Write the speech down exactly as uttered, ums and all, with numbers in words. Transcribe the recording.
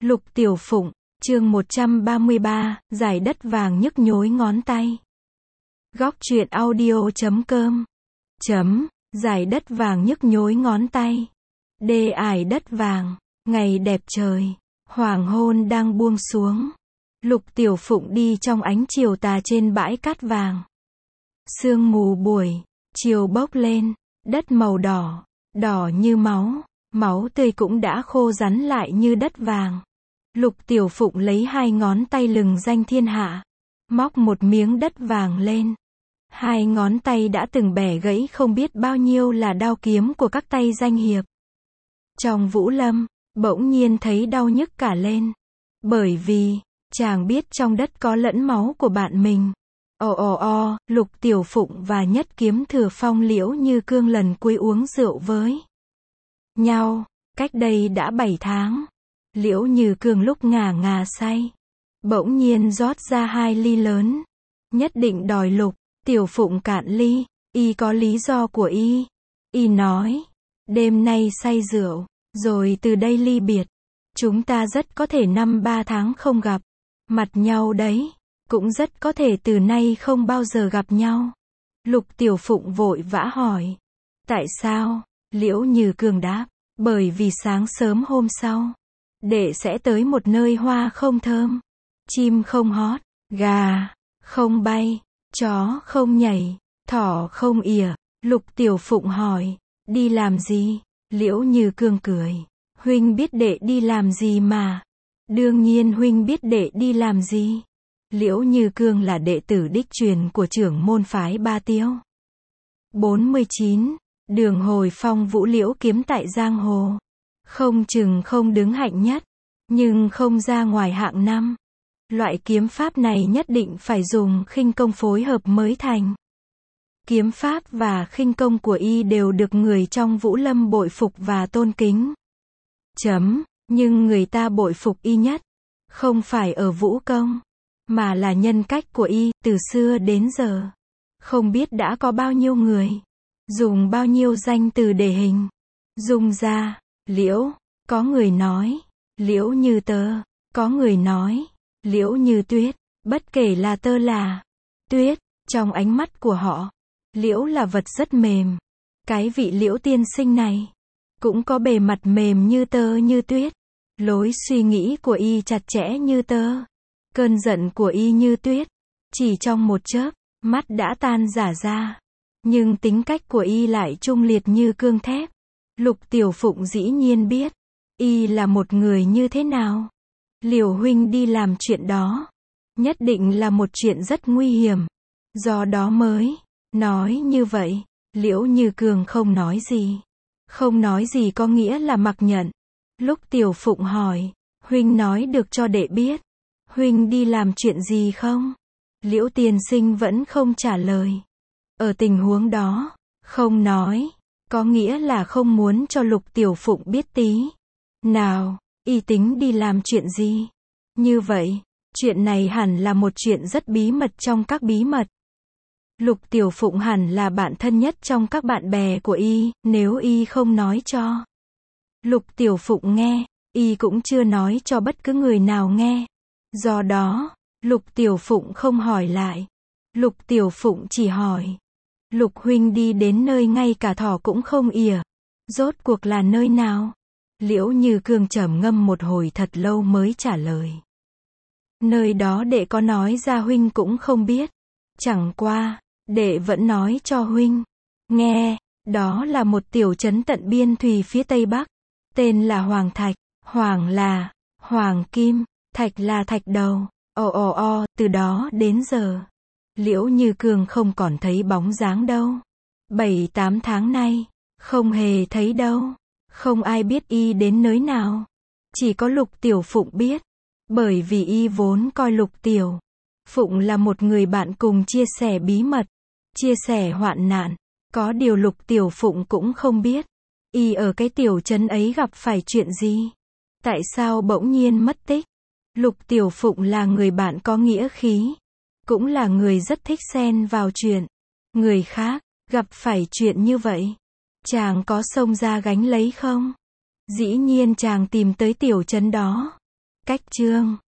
Lục Tiểu Phụng, chương một trăm ba mươi ba, giải đất vàng nhức nhối ngón tay. Góc truyện audio chấm com chấm, giải đất vàng nhức nhối ngón tay. Đê ải đất vàng, ngày đẹp trời, hoàng hôn đang buông xuống. Lục Tiểu Phụng đi trong ánh chiều tà trên bãi cát vàng. Sương mù buổi chiều bốc lên, đất màu đỏ, đỏ như máu, máu tươi cũng đã khô rắn lại như đất vàng. Lục Tiểu Phụng lấy hai ngón tay lừng danh thiên hạ, móc một miếng đất vàng lên. Hai ngón tay đã từng bẻ gãy không biết bao nhiêu là đao kiếm của các tay danh hiệp. Trong Vũ Lâm, bỗng nhiên thấy đau nhức cả lên. Bởi vì, chàng biết trong đất có lẫn máu của bạn mình. Ồ ồ ồ, Lục Tiểu Phụng và Nhất Kiếm Thừa Phong Liễu Như Cương lần cuối uống rượu với nhau, cách đây đã bảy tháng. Liễu Như Cương lúc ngà ngà say, bỗng nhiên rót ra hai ly lớn. Nhất định đòi Lục Tiểu Phụng cạn ly, y có lý do của y. Y nói, đêm nay say rượu, rồi từ đây ly biệt. Chúng ta rất có thể năm ba tháng không gặp mặt nhau đấy. Cũng rất có thể từ nay không bao giờ gặp nhau. Lục Tiểu Phụng vội vã hỏi. Tại sao? Liễu Như Cương đáp. Bởi vì sáng sớm hôm sau, đệ sẽ tới một nơi hoa không thơm, chim không hót, gà không bay, chó không nhảy, thỏ không ỉa. Lục Tiểu Phụng hỏi, đi làm gì? Liễu Như Cương cười. Huynh biết đệ đi làm gì mà. Đương nhiên huynh biết đệ đi làm gì. Liễu Như Cương là đệ tử đích truyền của trưởng môn phái Ba Tiêu. bốn mươi chín. Đường hồi phong vũ liễu kiếm tại giang hồ. Không chừng không đứng hạnh nhất, nhưng không ra ngoài hạng năm. Loại kiếm pháp này nhất định phải dùng khinh công phối hợp mới thành. Kiếm pháp và khinh công của y đều được người trong Vũ Lâm bội phục và tôn kính. Chấm, nhưng người ta bội phục y nhất, không phải ở vũ công, mà là nhân cách của y. Từ xưa đến giờ, không biết đã có bao nhiêu người dùng bao nhiêu danh từ để hình dung ra Liễu. Có người nói Liễu như tơ, có người nói Liễu như tuyết. Bất kể là tơ là tuyết, trong ánh mắt của họ, Liễu là vật rất mềm. Cái vị Liễu tiên sinh này cũng có bề mặt mềm như tơ như tuyết. Lối suy nghĩ của y chặt chẽ như tơ, cơn giận của y như tuyết. Chỉ trong một chớp mắt đã tan rã ra. Nhưng tính cách của y lại trung liệt như cương thép. Lục Tiểu Phụng dĩ nhiên biết y là một người như thế nào. Liều huynh đi làm chuyện đó, nhất định là một chuyện rất nguy hiểm. Do đó mới nói như vậy. Liễu Như Cương không nói gì. Không nói gì có nghĩa là mặc nhận. Lúc Tiểu Phụng hỏi, huynh nói được cho đệ biết, huynh đi làm chuyện gì không? Liễu tiên sinh vẫn không trả lời. Ở tình huống đó, không nói, có nghĩa là không muốn cho Lục Tiểu Phụng biết tí nào, y tính đi làm chuyện gì. Như vậy, chuyện này hẳn là một chuyện rất bí mật trong các bí mật. Lục Tiểu Phụng hẳn là bạn thân nhất trong các bạn bè của y, nếu y không nói cho Lục Tiểu Phụng nghe, y cũng chưa nói cho bất cứ người nào nghe. Do đó, Lục Tiểu Phụng không hỏi lại. Lục Tiểu Phụng chỉ hỏi, Lục huynh đi đến nơi ngay cả thỏ cũng không ỉa, rốt cuộc là nơi nào? Liễu Như Cương trầm ngâm một hồi thật lâu mới trả lời. Nơi đó đệ có nói ra huynh cũng không biết. Chẳng qua, đệ vẫn nói cho huynh nghe, đó là một tiểu trấn tận biên thùy phía tây bắc, tên là Hoàng Thạch. Hoàng là hoàng kim, thạch là thạch đầu. Ồ ồ ồ, từ đó đến giờ, Liễu Như Cương không còn thấy bóng dáng đâu. Bảy tám tháng nay, không hề thấy đâu. Không ai biết y đến nơi nào. Chỉ có Lục Tiểu Phụng biết. Bởi vì y vốn coi Lục Tiểu Phụng là một người bạn cùng chia sẻ bí mật, chia sẻ hoạn nạn. Có điều Lục Tiểu Phụng cũng không biết y ở cái tiểu trấn ấy gặp phải chuyện gì. Tại sao bỗng nhiên mất tích? Lục Tiểu Phụng là người bạn có nghĩa khí, cũng là người rất thích xen vào chuyện người khác. Gặp phải chuyện như vậy, chàng có xông ra gánh lấy không? Dĩ nhiên chàng tìm tới tiểu trấn đó. Cách chương